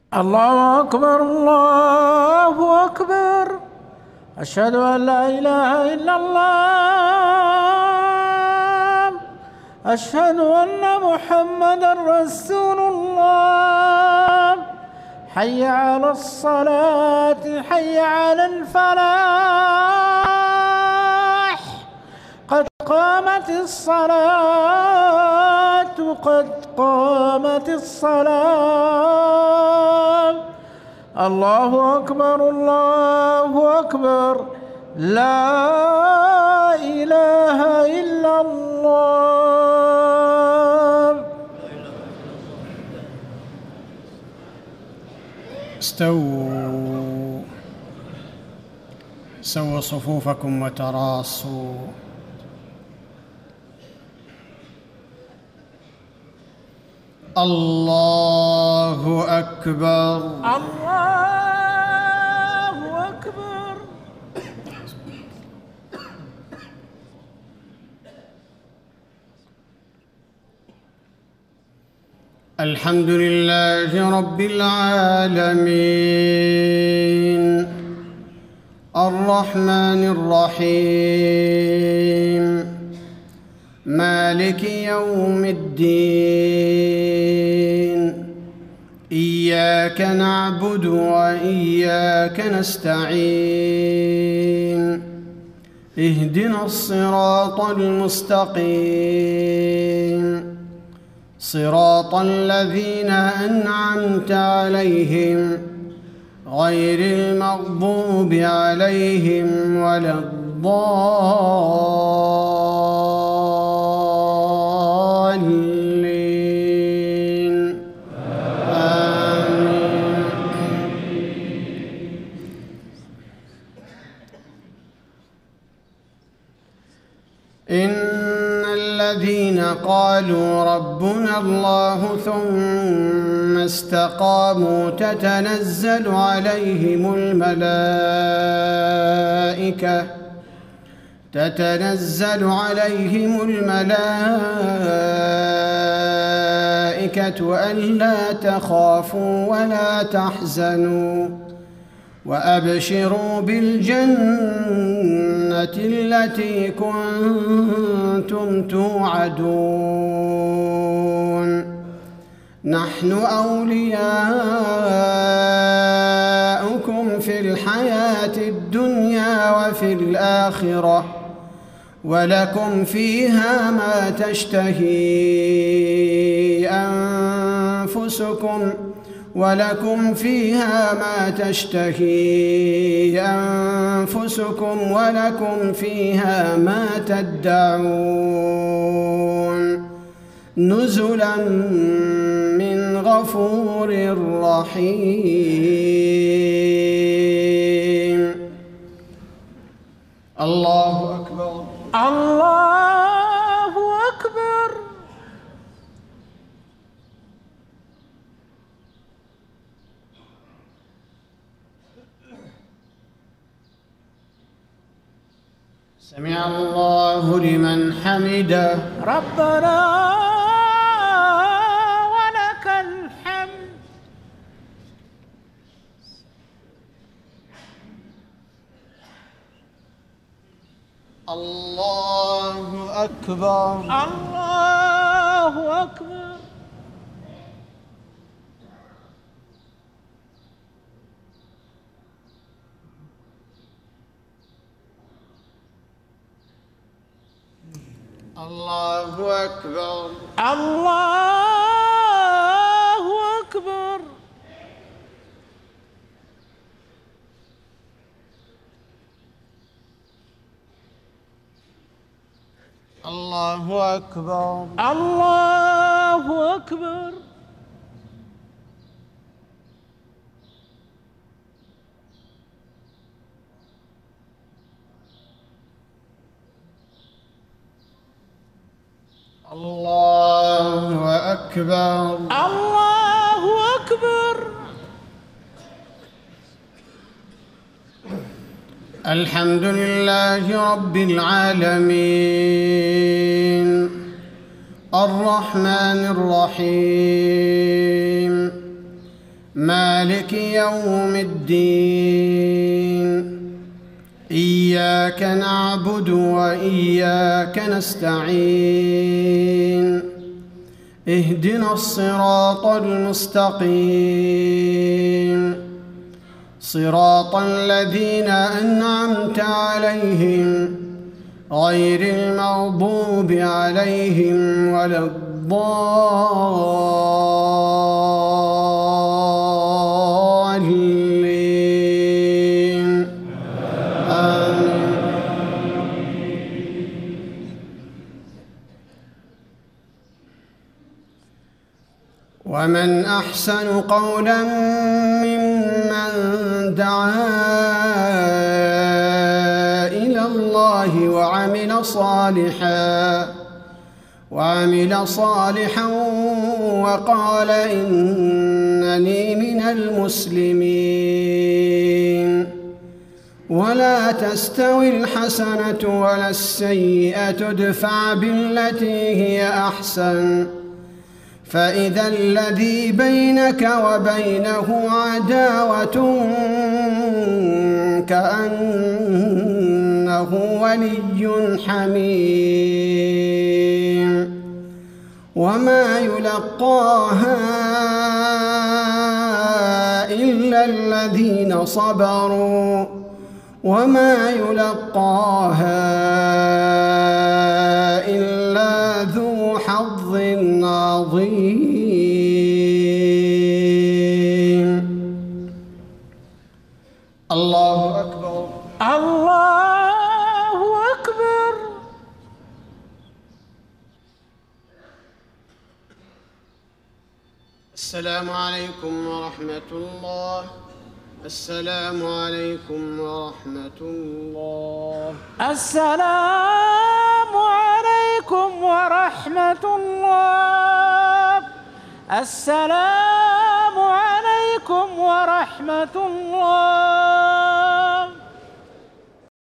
الله أكبر الله أكبر. أشهد أن لا إله إلا الله. أشهد أن محمدًا رسول الله. حي على الصلاة، حي على الفلاح. قد قامت الصلاة، قد قامت الصلاة. الله أكبر الله أكبر. لا إله إلا الله. استووا، سووا صفوفكم وتراصوا. الله أكبر الله أكبر. الحمد لله رب العالمين، الرحمن الرحيم، مالك يوم الدين. إياك نعبد وإياك نستعين. اهدنا الصراط المستقيم، صراط الذين أنعمت عليهم غير المغضوب عليهم ولا الضالين. آمين. إن الذين قالوا ربنا الله ثم استقاموا تتنزل عليهم الملائكة ألا تخافوا ولا تحزنوا وأبشروا بالجنة التي كنتم توعدون. نحن أولياؤكم في الحياة الدنيا وفي الآخرة، ولكم فيها ما تشتهي أنفسكم ولكم فيها ما تدعون. نزلا من غفور رحيم. الله أكبر الله أكبر. سمع الله لمن حمده. ربنا ولك الحمد. الله أكبر الله أكبر. الله أكبر الله أكبر. الله أكبر الله أكبر. الله أكبر الله أكبر. الحمد لله رب العالمين، الرحمن الرحيم، مالك يوم الدين إياك نعبد وإياك نستعين اهدنا الصراط المستقيم صراط الذين أنعمت عليهم غير المغضوب عليهم ولا الضالين آمين. ومن أحسن قولا ممن دعا إلى الله وعمل صالحا وقال إنني من المسلمين. ولا تستوي الحسنة ولا السيئة ادفع بالتي هي أحسن فإذا الذي بينك وبينه عداوة كأنه ولي حميم. وما يلقاها إلا الذين صبروا وما يلقاها إلا ذو حظ عظيم. الله أكبر. الله أكبر. السلام عليكم ورحمة الله. السلام عليكم ورحمة الله. السلام عليكم ورحمة الله. السلام عليكم ورحمة الله.